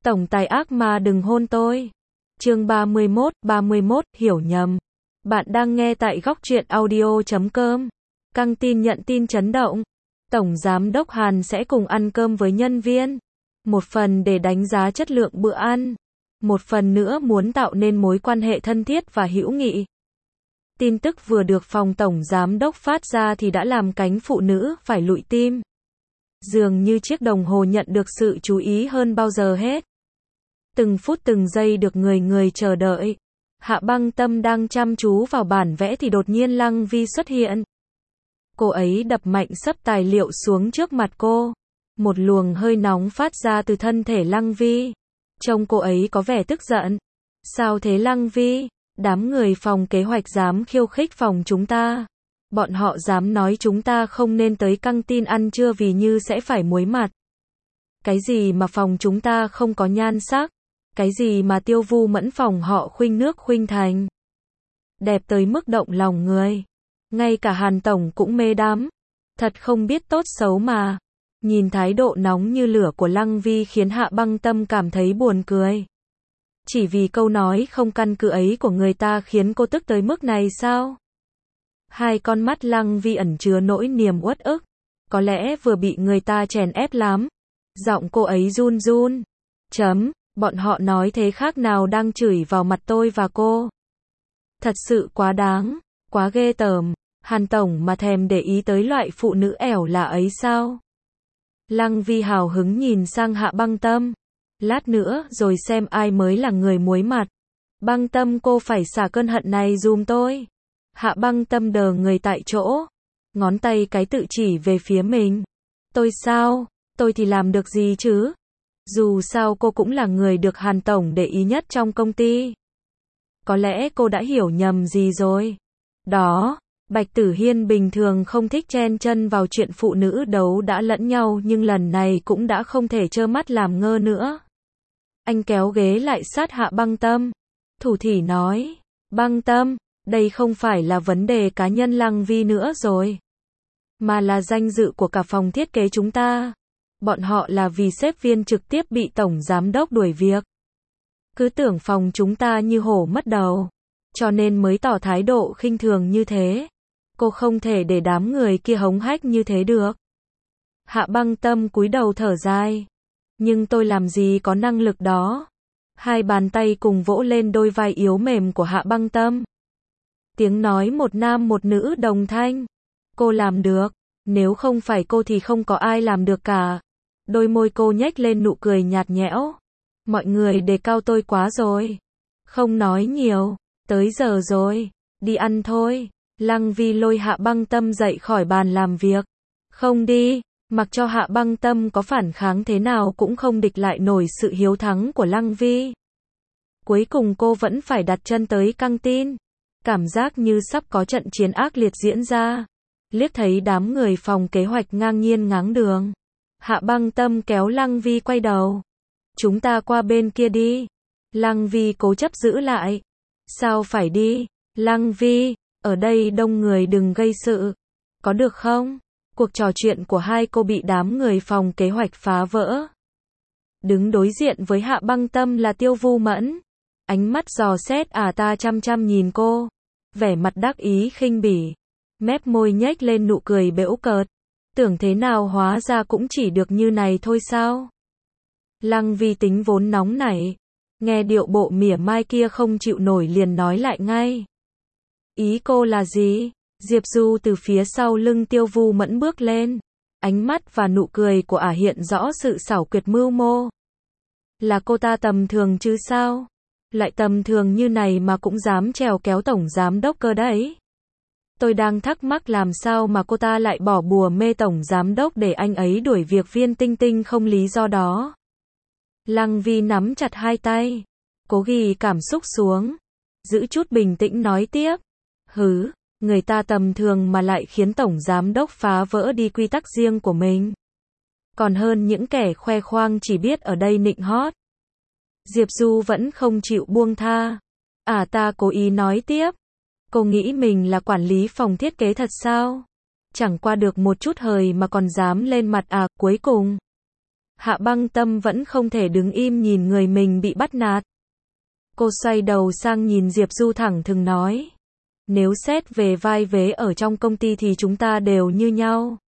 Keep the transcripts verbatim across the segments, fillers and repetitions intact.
Tổng tài ác ma đừng hôn tôi. Chương ba mươi mốt, ba mươi mốt, hiểu nhầm. Bạn đang nghe tại góc truyện audio chấm com. Căng tin nhận tin chấn động. Tổng giám đốc Hàn sẽ cùng ăn cơm với nhân viên. Một phần để đánh giá chất lượng bữa ăn. Một phần nữa muốn tạo nên mối quan hệ thân thiết và hữu nghị. Tin tức vừa được phòng tổng giám đốc phát ra thì đã làm cánh phụ nữ phải lụi tim. Dường như chiếc đồng hồ nhận được sự chú ý hơn bao giờ hết. Từng phút từng giây được người người chờ đợi. Hạ Băng Tâm đang chăm chú vào bản vẽ thì đột nhiên Lăng Vi xuất hiện. Cô ấy đập mạnh xấp tài liệu xuống trước mặt cô. Một luồng hơi nóng phát ra từ thân thể Lăng Vi. Trông cô ấy có vẻ tức giận. Sao thế Lăng Vi? Đám người phòng kế hoạch dám khiêu khích phòng chúng ta. Bọn họ dám nói chúng ta không nên tới căng tin ăn trưa vì như sẽ phải muối mặt. Cái gì mà phòng chúng ta không có nhan sắc? Cái gì mà Tiêu Vu Mẫn phòng họ khuynh nước khuynh thành? Đẹp tới mức động lòng người. Ngay cả Hàn Tổng cũng mê đắm. Thật không biết tốt xấu mà. Nhìn thái độ nóng như lửa của Lăng Vi khiến Hạ Băng Tâm cảm thấy buồn cười. Chỉ vì câu nói không căn cứ ấy của người ta khiến cô tức tới mức này sao? Hai con mắt Lăng Vi ẩn chứa nỗi niềm uất ức. Có lẽ vừa bị người ta chèn ép lắm. Giọng cô ấy run run. Chấm, bọn họ nói thế khác nào đang chửi vào mặt tôi và cô. Thật sự quá đáng, quá ghê tởm. Hàn Tổng mà thèm để ý tới loại phụ nữ ẻo lả ấy sao? Lăng Vi hào hứng nhìn sang Hạ Băng Tâm. Lát nữa rồi xem ai mới là người muối mặt. Băng Tâm cô phải xả cơn hận này giùm tôi. Hạ Băng Tâm đờ người tại chỗ. Ngón tay cái tự chỉ về phía mình. Tôi sao? Tôi thì làm được gì chứ? Dù sao cô cũng là người được Hàn Tổng để ý nhất trong công ty. Có lẽ cô đã hiểu nhầm gì rồi. Đó, Bạch Tử Hiên bình thường không thích chen chân vào chuyện phụ nữ đấu đã lẫn nhau nhưng lần này cũng đã không thể trơ mắt làm ngơ nữa. Anh kéo ghế lại sát Hạ Băng Tâm. Thủ thỉ nói, Băng Tâm, đây không phải là vấn đề cá nhân Lăng Vi nữa rồi. Mà là danh dự của cả phòng thiết kế chúng ta. Bọn họ là vì sếp viên trực tiếp bị tổng giám đốc đuổi việc. Cứ tưởng phòng chúng ta như hổ mất đầu. Cho nên mới tỏ thái độ khinh thường như thế. Cô không thể để đám người kia hống hách như thế được. Hạ Băng Tâm cúi đầu thở dài. Nhưng tôi làm gì có năng lực đó. Hai bàn tay cùng vỗ lên đôi vai yếu mềm của Hạ Băng Tâm. Tiếng nói một nam một nữ đồng thanh. Cô làm được. Nếu không phải cô thì không có ai làm được cả. Đôi môi cô nhếch lên nụ cười nhạt nhẽo. Mọi người đề cao tôi quá rồi. Không nói nhiều. Tới giờ rồi. Đi ăn thôi. Lăng Vi lôi Hạ Băng Tâm dậy khỏi bàn làm việc. Không đi. Mặc cho Hạ Băng Tâm có phản kháng thế nào cũng không địch lại nổi sự hiếu thắng của Lăng Vi. Cuối cùng cô vẫn phải đặt chân tới căng tin. Cảm giác như sắp có trận chiến ác liệt diễn ra. Liếc thấy đám người phòng kế hoạch ngang nhiên ngáng đường. Hạ Băng Tâm kéo Lăng Vi quay đầu. Chúng ta qua bên kia đi. Lăng Vi cố chấp giữ lại. Sao phải đi? Lăng Vi, ở đây đông người đừng gây sự. Có được không? Cuộc trò chuyện của hai cô bị đám người phòng kế hoạch phá vỡ. Đứng đối diện với Hạ Băng Tâm là Tiêu Vu Mẫn. Ánh mắt dò xét à ta chăm chăm nhìn cô. Vẻ mặt đắc ý khinh bỉ. Mép môi nhếch lên nụ cười bễu cợt. Tưởng thế nào hóa ra cũng chỉ được như này thôi sao? Lăng Vi tính vốn nóng nảy. Nghe điệu bộ mỉa mai kia không chịu nổi liền nói lại ngay. Ý cô là gì? Diệp Du từ phía sau lưng Tiêu Vu Mẫn bước lên. Ánh mắt và nụ cười của ả hiện rõ sự xảo quyệt mưu mô. Là cô ta tầm thường chứ sao? Lại tầm thường như này mà cũng dám trèo kéo tổng giám đốc cơ đấy. Tôi đang thắc mắc làm sao mà cô ta lại bỏ bùa mê tổng giám đốc để anh ấy đuổi việc Viên Tinh Tinh không lý do đó. Lăng Vi nắm chặt hai tay. Cố ghi cảm xúc xuống. Giữ chút bình tĩnh nói tiếp. Hứ, người ta tầm thường mà lại khiến tổng giám đốc phá vỡ đi quy tắc riêng của mình. Còn hơn những kẻ khoe khoang chỉ biết ở đây nịnh hót. Diệp Du vẫn không chịu buông tha. À ta cố ý nói tiếp. Cô nghĩ mình là quản lý phòng thiết kế thật sao? Chẳng qua được một chút hời mà còn dám lên mặt à, cuối cùng. Hạ Băng Tâm vẫn không thể đứng im nhìn người mình bị bắt nạt. Cô xoay đầu sang nhìn Diệp Du thẳng thừng nói. Nếu xét về vai vế ở trong công ty thì chúng ta đều như nhau.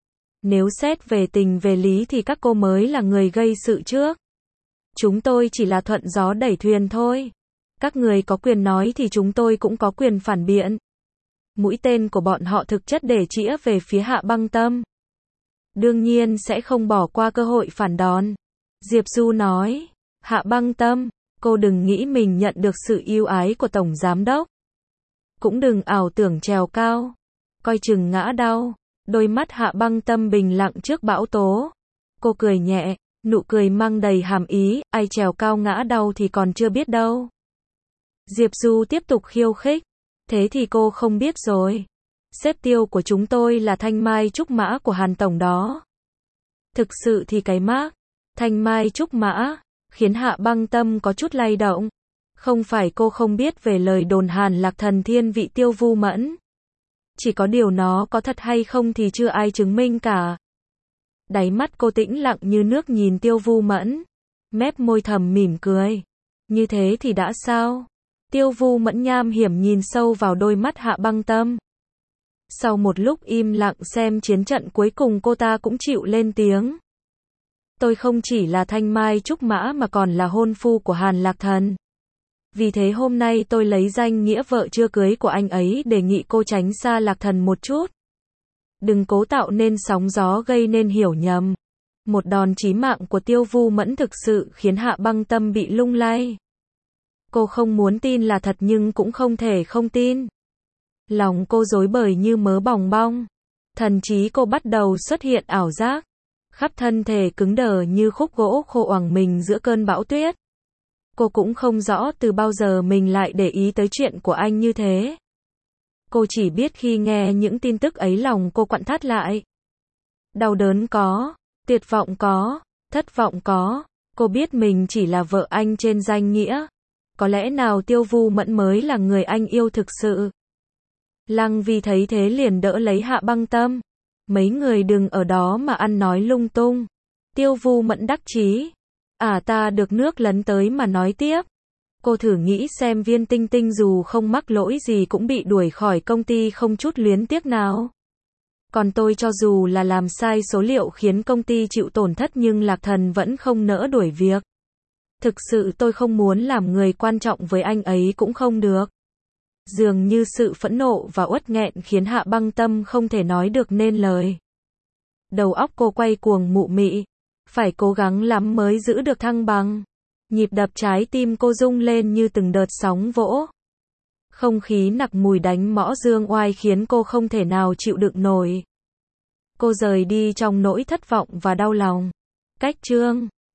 Nếu xét về tình về lý thì các cô mới là người gây sự trước. Chúng tôi chỉ là thuận gió đẩy thuyền thôi. Các người có quyền nói thì chúng tôi cũng có quyền phản biện. Mũi tên của bọn họ thực chất để chĩa về phía Hạ Băng Tâm. Đương nhiên sẽ không bỏ qua cơ hội phản đòn. Diệp Du nói. Hạ Băng Tâm, cô đừng nghĩ mình nhận được sự yêu ái của Tổng Giám Đốc. Cũng đừng ảo tưởng trèo cao. Coi chừng ngã đau. Đôi mắt Hạ Băng Tâm bình lặng trước bão tố. Cô cười nhẹ, nụ cười mang đầy hàm ý, ai trèo cao ngã đau thì còn chưa biết đâu. Diệp Du tiếp tục khiêu khích. Thế thì cô không biết rồi. Sếp Tiêu của chúng tôi là Thanh Mai Trúc Mã của Hàn Tổng đó. Thực sự thì cái mác Thanh Mai Trúc Mã khiến Hạ Băng Tâm có chút lay động. Không phải cô không biết về lời đồn Hàn Lạc Thần thiên vị Tiêu Vu Mẫn. Chỉ có điều nó có thật hay không thì chưa ai chứng minh cả. Đáy mắt cô tĩnh lặng như nước nhìn Tiêu Vu Mẫn. Mép môi thầm mỉm cười. Như thế thì đã sao? Tiêu Vu Mẫn nham hiểm nhìn sâu vào đôi mắt Hạ Băng Tâm. Sau một lúc im lặng xem chiến trận cuối cùng cô ta cũng chịu lên tiếng. Tôi không chỉ là Thanh Mai Trúc Mã mà còn là hôn phu của Hàn Lạc Thần. Vì thế hôm nay tôi lấy danh nghĩa vợ chưa cưới của anh ấy đề nghị cô tránh xa Lạc Thần một chút. Đừng cố tạo nên sóng gió gây nên hiểu nhầm. Một đòn chí mạng của Tiêu Vu Mẫn thực sự khiến Hạ Băng Tâm bị lung lay. Cô không muốn tin là thật nhưng cũng không thể không tin. Lòng cô rối bời như mớ bòng bong. Thần trí cô bắt đầu xuất hiện ảo giác. Khắp thân thể cứng đờ như khúc gỗ khô oằng mình giữa cơn bão tuyết. Cô cũng không rõ từ bao giờ mình lại để ý tới chuyện của anh như thế. Cô chỉ biết khi nghe những tin tức ấy lòng cô quặn thắt lại. Đau đớn có, tuyệt vọng có, thất vọng có. Cô biết mình chỉ là vợ anh trên danh nghĩa. Có lẽ nào Tiêu Vu Mẫn mới là người anh yêu thực sự. Lăng Vi thấy thế liền đỡ lấy Hạ Băng Tâm. Mấy người đừng ở đó mà ăn nói lung tung. Tiêu Vu Mẫn đắc chí. À ta được nước lấn tới mà nói tiếp. Cô thử nghĩ xem Viên Tinh Tinh dù không mắc lỗi gì cũng bị đuổi khỏi công ty không chút luyến tiếc nào. Còn tôi cho dù là làm sai số liệu khiến công ty chịu tổn thất nhưng Lạc Thần vẫn không nỡ đuổi việc. Thực sự tôi không muốn làm người quan trọng với anh ấy cũng không được. Dường như sự phẫn nộ và uất nghẹn khiến Hạ Băng Tâm không thể nói được nên lời. Đầu óc cô quay cuồng mụ mị. Phải cố gắng lắm mới giữ được thăng bằng. Nhịp đập trái tim cô rung lên như từng đợt sóng vỗ. Không khí nặc mùi đánh mõ dương oai khiến cô không thể nào chịu đựng nổi. Cô rời đi trong nỗi thất vọng và đau lòng. Cách chương